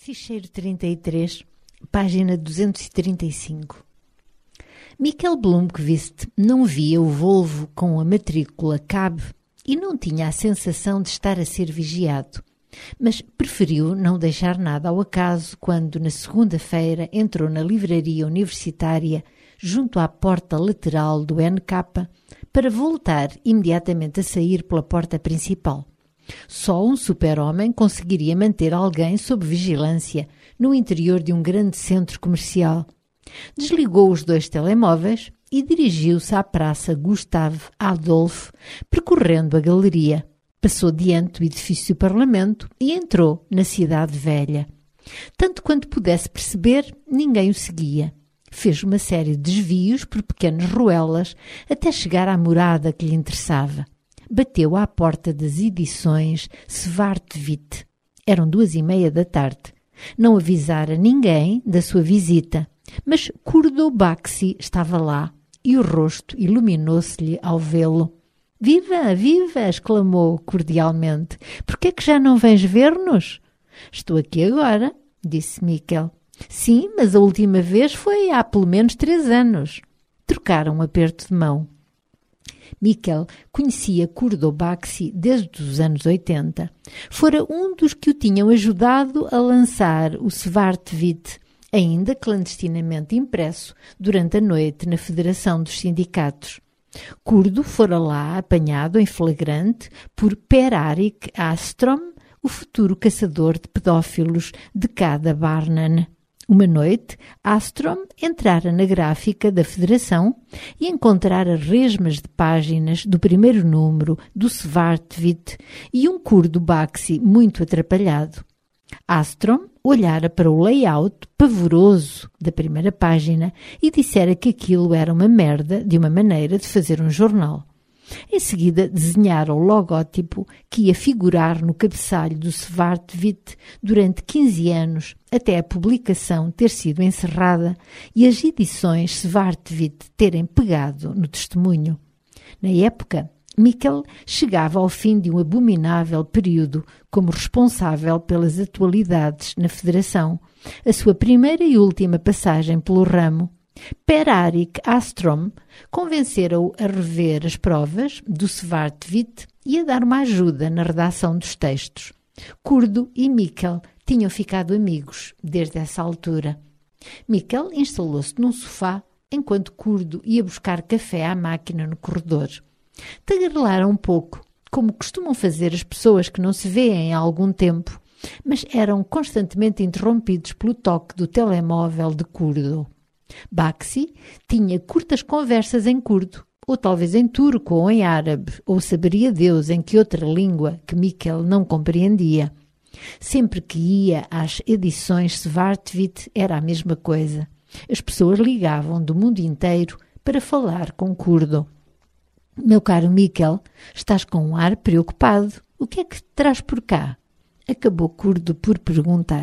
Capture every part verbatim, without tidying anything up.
Ficheiro trinta e três, página duzentos e trinta e cinco. Michael Blomqvist não via o Volvo com a matrícula cab e não tinha a sensação de estar a ser vigiado, mas preferiu não deixar nada ao acaso quando, na segunda-feira, entrou na livraria universitária junto à porta lateral do N K para voltar imediatamente a sair pela porta principal. Só um super-homem conseguiria manter alguém sob vigilância no interior de um grande centro comercial. Desligou os dois telemóveis e dirigiu-se à Praça Gustave Adolphe, percorrendo a galeria. Passou diante do edifício do Parlamento e entrou na Cidade Velha. Tanto quanto pudesse perceber, ninguém o seguia. Fez uma série de desvios por pequenas ruelas até chegar à morada que lhe interessava. Bateu à porta das edições Svartvit. Eram duas e meia da tarde. Não avisara ninguém da sua visita, mas Kurdo Baxi estava lá e o rosto iluminou-se-lhe ao vê-lo. — Viva, viva! — exclamou cordialmente. — Por que é que já não vens ver-nos? — Estou aqui agora — disse Michael. — Sim, mas a última vez foi há pelo menos três anos. Trocaram um aperto de mão. Michael conhecia Kurdo Baxi desde os anos oitenta. Fora um dos que o tinham ajudado a lançar o Svartvit, ainda clandestinamente impresso durante a noite na Federação dos Sindicatos. Kurdo fora lá apanhado em flagrante por Per-Erik Aastrom, o futuro caçador de pedófilos de Cada Barnan. Uma noite, Aastrom entrara na gráfica da Federação e encontrara resmas de páginas do primeiro número do Svartvit e um Kurdo Baxi muito atrapalhado. Aastrom olhara para o layout pavoroso da primeira página e dissera que aquilo era uma merda de uma maneira de fazer um jornal. Em seguida, desenhara o logótipo que ia figurar no cabeçalho do Svartvit durante quinze anos, até a publicação ter sido encerrada e as edições Svartvit terem pegado no testemunho. Na época, Michael chegava ao fim de um abominável período como responsável pelas atualidades na Federação, a sua primeira e última passagem pelo ramo. Per-Erik Aastrom convencera-o a rever as provas do Svartvit e a dar uma ajuda na redação dos textos. Kurdo e Michael tinham ficado amigos desde essa altura. Michael instalou-se num sofá enquanto Kurdo ia buscar café à máquina no corredor. Tagarelaram um pouco, como costumam fazer as pessoas que não se vêem há algum tempo, mas eram constantemente interrompidos pelo toque do telemóvel de Kurdo. Baxi tinha curtas conversas em curdo, ou talvez em turco ou em árabe, ou saberia Deus em que outra língua que Michael não compreendia. Sempre que ia às edições Svartvit era a mesma coisa. As pessoas ligavam do mundo inteiro para falar com Kurdo. — Meu caro Michael, estás com um ar preocupado. O que é que te traz por cá? Acabou Kurdo por perguntar.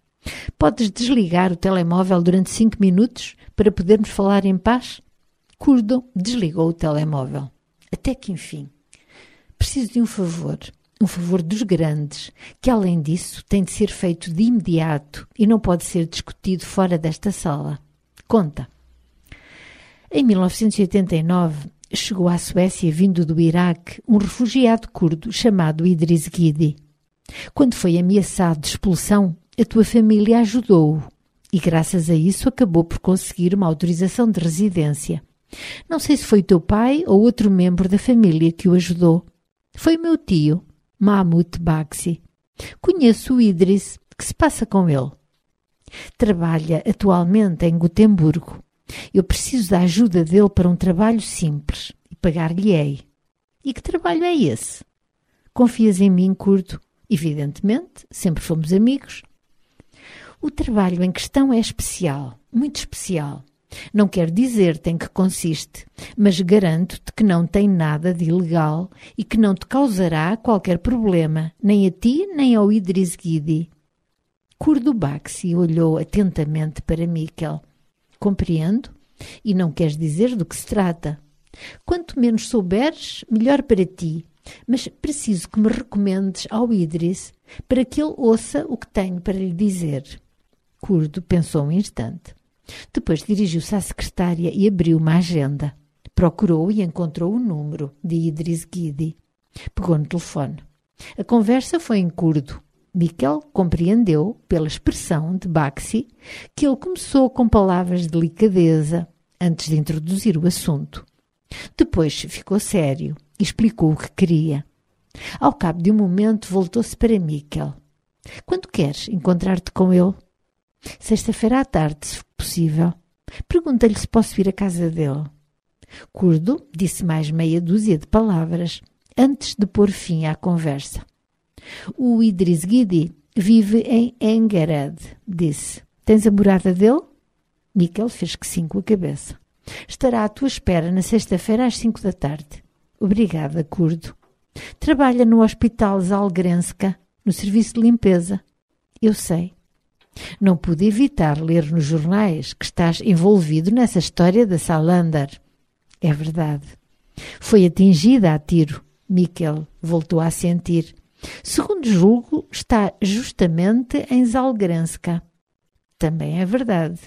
— Podes desligar o telemóvel durante cinco minutos para podermos falar em paz? Kurdo desligou o telemóvel. Até que enfim. Preciso de um favor. Um favor dos grandes, que além disso tem de ser feito de imediato e não pode ser discutido fora desta sala. Conta. Em mil novecentos e oitenta e nove, chegou à Suécia, vindo do Iraque, um refugiado curdo chamado Idris Guidi. Quando foi ameaçado de expulsão, a tua família ajudou-o e, graças a isso, acabou por conseguir uma autorização de residência. Não sei se foi o teu pai ou outro membro da família que o ajudou. Foi o meu tio, Mahmoud Baxi. Conheço o Idris. Que se passa com ele? Trabalha atualmente em Gotemburgo. Eu preciso da ajuda dele para um trabalho simples e pagar-lhe-ei. E que trabalho é esse? Confias em mim, Kurdo? Evidentemente, sempre fomos amigos. O trabalho em questão é especial, muito especial. Não quero dizer-te em que consiste, mas garanto-te que não tem nada de ilegal e que não te causará qualquer problema, nem a ti nem ao Idris Guidi. Kurdo Baxi olhou atentamente para Michael. Compreendo, e não queres dizer do que se trata. Quanto menos souberes, melhor para ti, mas preciso que me recomendes ao Idris para que ele ouça o que tenho para lhe dizer. Curdo pensou um instante. Depois dirigiu-se à secretária e abriu uma agenda. Procurou e encontrou o número de Idris Guidi. Pegou no telefone. A conversa foi em curdo. Miquel compreendeu, pela expressão de Baxi, que ele começou com palavras de delicadeza antes de introduzir o assunto. Depois ficou sério e explicou o que queria. Ao cabo de um momento voltou-se para Miquel. Quando queres encontrar-te com ele? Sexta-feira à tarde, se possível. Pergunta-lhe se posso ir à casa dele. Curdo disse mais meia dúzia de palavras antes de pôr fim à conversa. O Idris Guidi vive em Engered, disse. Tens a morada dele? Miquel fez que sim com a cabeça. Estará à tua espera na sexta-feira às cinco da tarde. Obrigada, Curdo. Trabalha no Hospital Zalgrenska, no serviço de limpeza. Eu sei. Não pude evitar ler nos jornais que estás envolvido nessa história da Salander. É verdade. Foi atingida a tiro. Miquel voltou a assentir. Segundo julgo, está justamente em Zalgrenska. Também é verdade.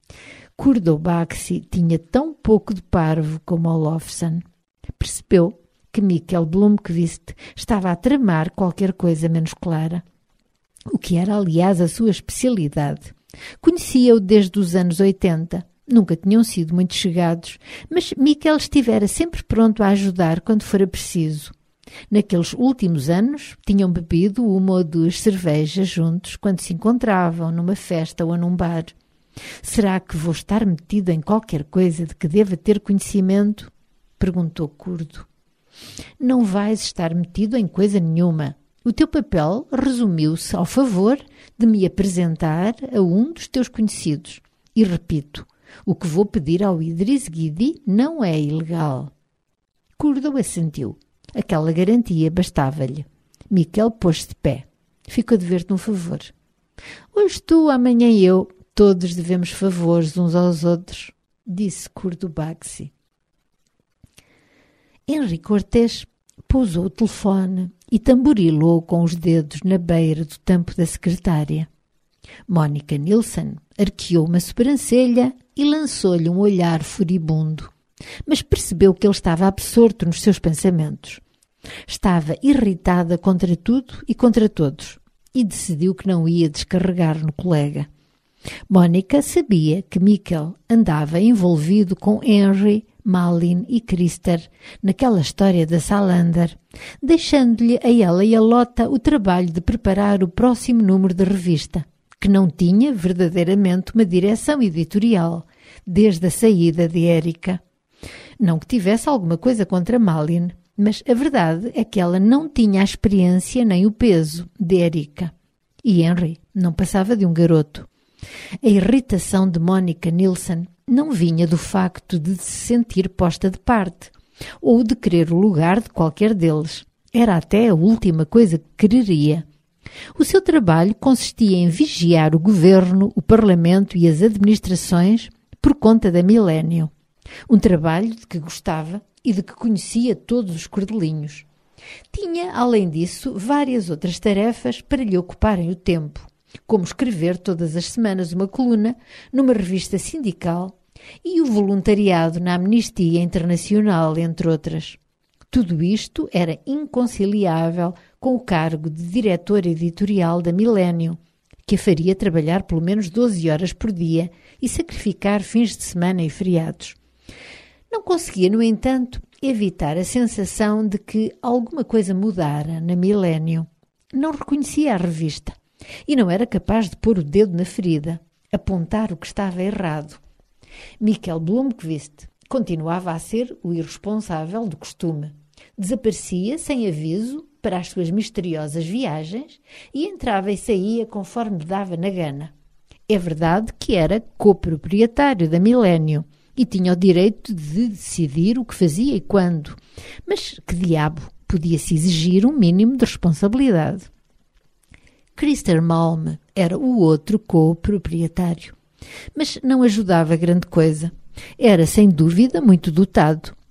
Curdo Baxi tinha tão pouco de parvo como Olofsson. Percebeu que Miquel Blomqvist estava a tramar qualquer coisa menos clara, o que era, aliás, a sua especialidade. Conhecia-o desde os anos oitenta. Nunca tinham sido muito chegados, mas Miquel estivera sempre pronto a ajudar quando fora preciso. Naqueles últimos anos, tinham bebido uma ou duas cervejas juntos quando se encontravam numa festa ou num bar. Será que vou estar metido em qualquer coisa de que deva ter conhecimento? Perguntou Curdo. Não vais estar metido em coisa nenhuma. O teu papel resumiu-se ao favor de me apresentar a um dos teus conhecidos. E repito, o que vou pedir ao Idris Guidi não é ilegal. Curdo assentiu. Aquela garantia bastava-lhe. Miquel pôs-se de pé. Fico a dever-te um favor. Hoje tu, amanhã eu. Todos devemos favores uns aos outros, disse Curdo Baxi. Henri Cortés pousou o telefone e tamborilou com os dedos na beira do tampo da secretária. Mónica Nilsson arqueou uma sobrancelha e lançou-lhe um olhar furibundo, mas percebeu que ele estava absorto nos seus pensamentos. Estava irritada contra tudo e contra todos e decidiu que não ia descarregar no colega. Mónica sabia que Miquel andava envolvido com Henry, Malin e Christer naquela história da Salander, deixando-lhe a ela e a Lota o trabalho de preparar o próximo número de revista, que não tinha verdadeiramente uma direção editorial, desde a saída de Érica. Não que tivesse alguma coisa contra Malin, mas a verdade é que ela não tinha a experiência nem o peso de Érica. E Henry não passava de um garoto. A irritação de Mónica Nilsson não vinha do facto de se sentir posta de parte ou de querer o lugar de qualquer deles. Era até a última coisa que quereria. O seu trabalho consistia em vigiar o governo, o parlamento e as administrações por conta da Milênio. Um trabalho de que gostava e de que conhecia todos os cordelinhos. Tinha, além disso, várias outras tarefas para lhe ocuparem o tempo, como escrever todas as semanas uma coluna numa revista sindical e o voluntariado na Amnistia Internacional, entre outras. Tudo isto era inconciliável com o cargo de diretor editorial da Milênio, que a faria trabalhar pelo menos doze horas por dia e sacrificar fins de semana e feriados. Não conseguia, no entanto, evitar a sensação de que alguma coisa mudara na Milênio. Não reconhecia a revista e não era capaz de pôr o dedo na ferida, apontar o que estava errado. Miquel Blomqvist continuava a ser o irresponsável do costume. Desaparecia sem aviso para as suas misteriosas viagens e entrava e saía conforme lhe dava na gana. É verdade que era coproprietário da Milênio e tinha o direito de decidir o que fazia e quando, mas que diabo podia-se exigir um mínimo de responsabilidade. Christer Malm era o outro co-proprietário, mas não ajudava grande coisa. Era, sem dúvida, muito dotado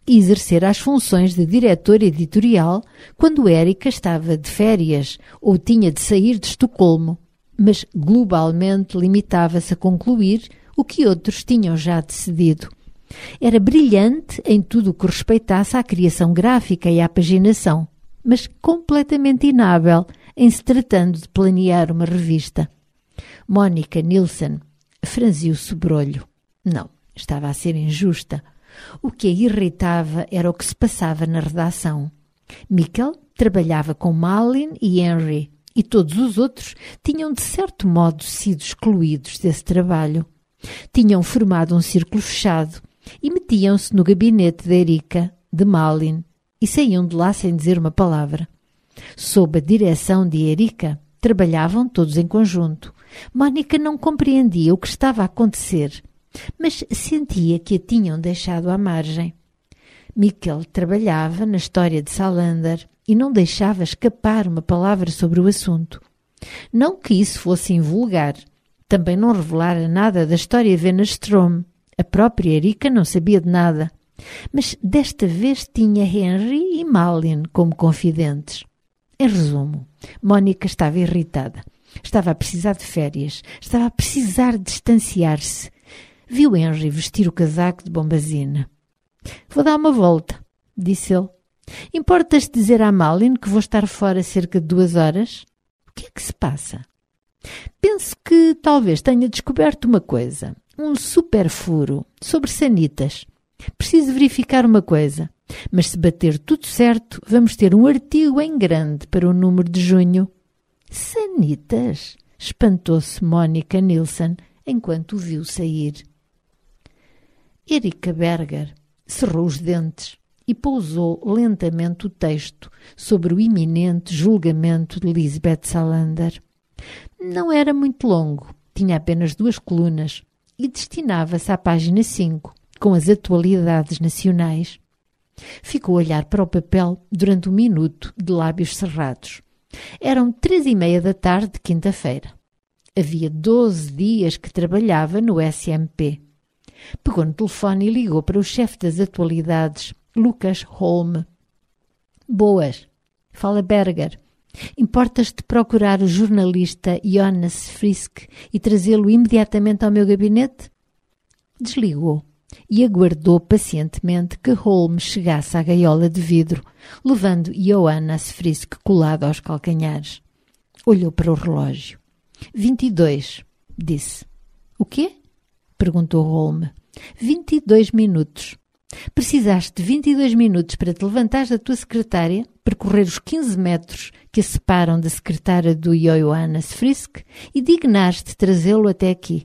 e exercer as funções de diretor editorial quando Erika estava de férias ou tinha de sair de Estocolmo, mas globalmente limitava-se a concluir o que outros tinham já decidido. Era brilhante em tudo o que respeitasse à criação gráfica e à paginação, mas completamente inábil em se tratando de planear uma revista. Mónica Nilsson franziu o sobrolho. Não, estava a ser injusta. O que a irritava era o que se passava na redação. Mikkel trabalhava com Malin e Henry, e todos os outros tinham de certo modo sido excluídos desse trabalho. Tinham formado um círculo fechado e metiam-se no gabinete de Erika, de Malin, e saíam de lá sem dizer uma palavra. Sob a direção de Erika, trabalhavam todos em conjunto. Mónica não compreendia o que estava a acontecer, mas sentia que a tinham deixado à margem. Mikkel trabalhava na história de Salander e não deixava escapar uma palavra sobre o assunto. Não que isso fosse invulgar. Também não revelara nada da história Wennerström. A própria Erika não sabia de nada. Mas desta vez tinha Henry e Malin como confidentes. Em resumo, Mónica estava irritada. Estava a precisar de férias. Estava a precisar distanciar-se. Viu Henry vestir o casaco de bombazina. «Vou dar uma volta», disse ele. «Importas-te dizer à Malin que vou estar fora cerca de duas horas? O que é que se passa?» «Penso que talvez tenha descoberto uma coisa, um super furo, sobre sanitas. Preciso verificar uma coisa, mas se bater tudo certo, vamos ter um artigo em grande para o número de junho.» «Sanitas?» espantou-se Mónica Nilsson enquanto o viu sair. Erika Berger cerrou os dentes e pousou lentamente o texto sobre o iminente julgamento de Lisbeth Salander. Não era muito longo, tinha apenas duas colunas e destinava-se à página cinco, com as atualidades nacionais. Ficou a olhar para o papel durante um minuto de lábios cerrados. Eram três e meia da tarde de quinta-feira. Havia doze dias que trabalhava no S M P. Pegou no telefone e ligou para o chefe das atualidades, Lucas Holm. «Boas, fala Berger. Importas-te procurar o jornalista Jonas Frisk e trazê-lo imediatamente ao meu gabinete?» Desligou e aguardou pacientemente que Holm chegasse à gaiola de vidro, levando Jonas Frisk colado aos calcanhares. Olhou para o relógio. «Vinte e dois», disse. «O quê?» perguntou Holm. Vinte e dois minutos. Precisaste de vinte e dois minutos para te levantares da tua secretária, percorrer os quinze metros que a separam da secretária do Jonas Frisk e dignares-te trazê-lo até aqui.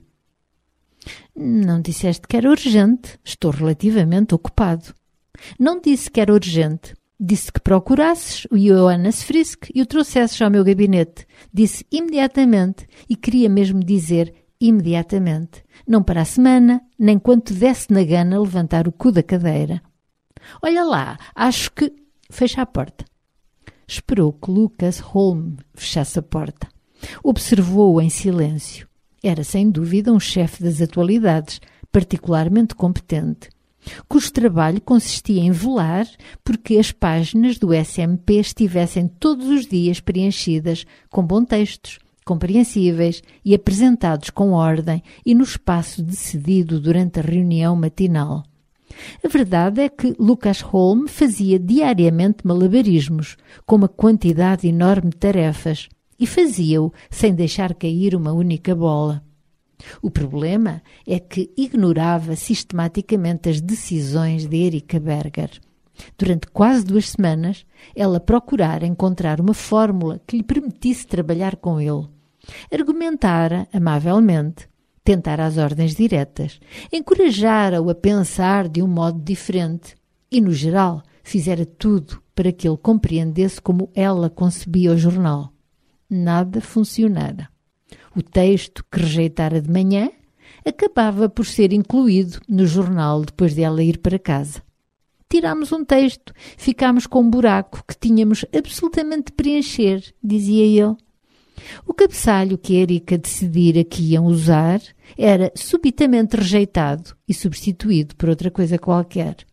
Não disseste que era urgente. Estou relativamente ocupado. Não disse que era urgente. Disse que procurasses o Jonas Frisk e o trouxesses ao meu gabinete. Disse imediatamente e queria mesmo dizer imediatamente. Não para a semana, nem quando te desse na gana levantar o cu da cadeira. Olha lá, acho que... Fecha a porta. Esperou que Lucas Holm fechasse a porta. Observou-o em silêncio. Era, sem dúvida, um chefe das atualidades, particularmente competente, cujo trabalho consistia em velar porque as páginas do S M P estivessem todos os dias preenchidas com bons textos, compreensíveis e apresentados com ordem e no espaço decidido durante a reunião matinal. A verdade é que Lucas Holm fazia diariamente malabarismos, com uma quantidade enorme de tarefas, e fazia-o sem deixar cair uma única bola. O problema é que ignorava sistematicamente as decisões de Erika Berger. Durante quase duas semanas, ela procurara encontrar uma fórmula que lhe permitisse trabalhar com ele. Argumentara amavelmente, tentara as ordens diretas, encorajara-o a pensar de um modo diferente e, no geral, fizera tudo para que ele compreendesse como ela concebia o jornal. Nada funcionara. O texto que rejeitara de manhã acabava por ser incluído no jornal depois de ela ir para casa. Tirámos um texto, ficámos com um buraco que tínhamos absolutamente de preencher, dizia ele. O cabeçalho que Erika decidira que iam usar era subitamente rejeitado e substituído por outra coisa qualquer.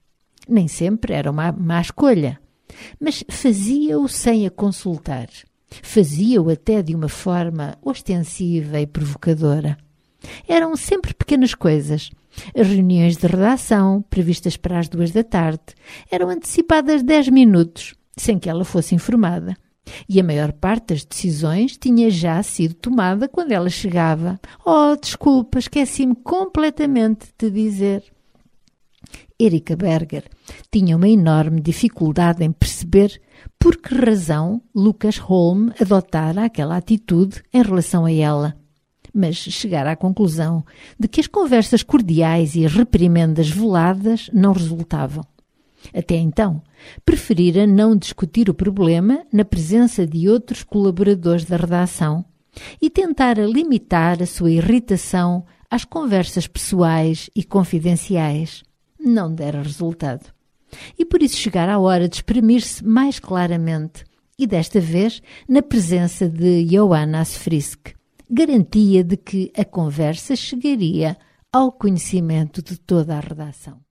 Nem sempre era uma má escolha, mas fazia-o sem a consultar. Fazia-o até de uma forma ostensiva e provocadora. Eram sempre pequenas coisas. As reuniões de redação, previstas para as duas da tarde, eram antecipadas dez minutos, sem que ela fosse informada. E a maior parte das decisões tinha já sido tomada quando ela chegava. Oh, desculpa, esqueci-me completamente de dizer. Erika Berger tinha uma enorme dificuldade em perceber por que razão Lucas Holm adotara aquela atitude em relação a ela, mas chegara à conclusão de que as conversas cordiais e as reprimendas veladas não resultavam. Até então, preferira não discutir o problema na presença de outros colaboradores da redação e tentara limitar a sua irritação às conversas pessoais e confidenciais. Não dera resultado. E por isso chegara a hora de exprimir-se mais claramente, e desta vez na presença de Johanna Frisk, garantia de que a conversa chegaria ao conhecimento de toda a redação.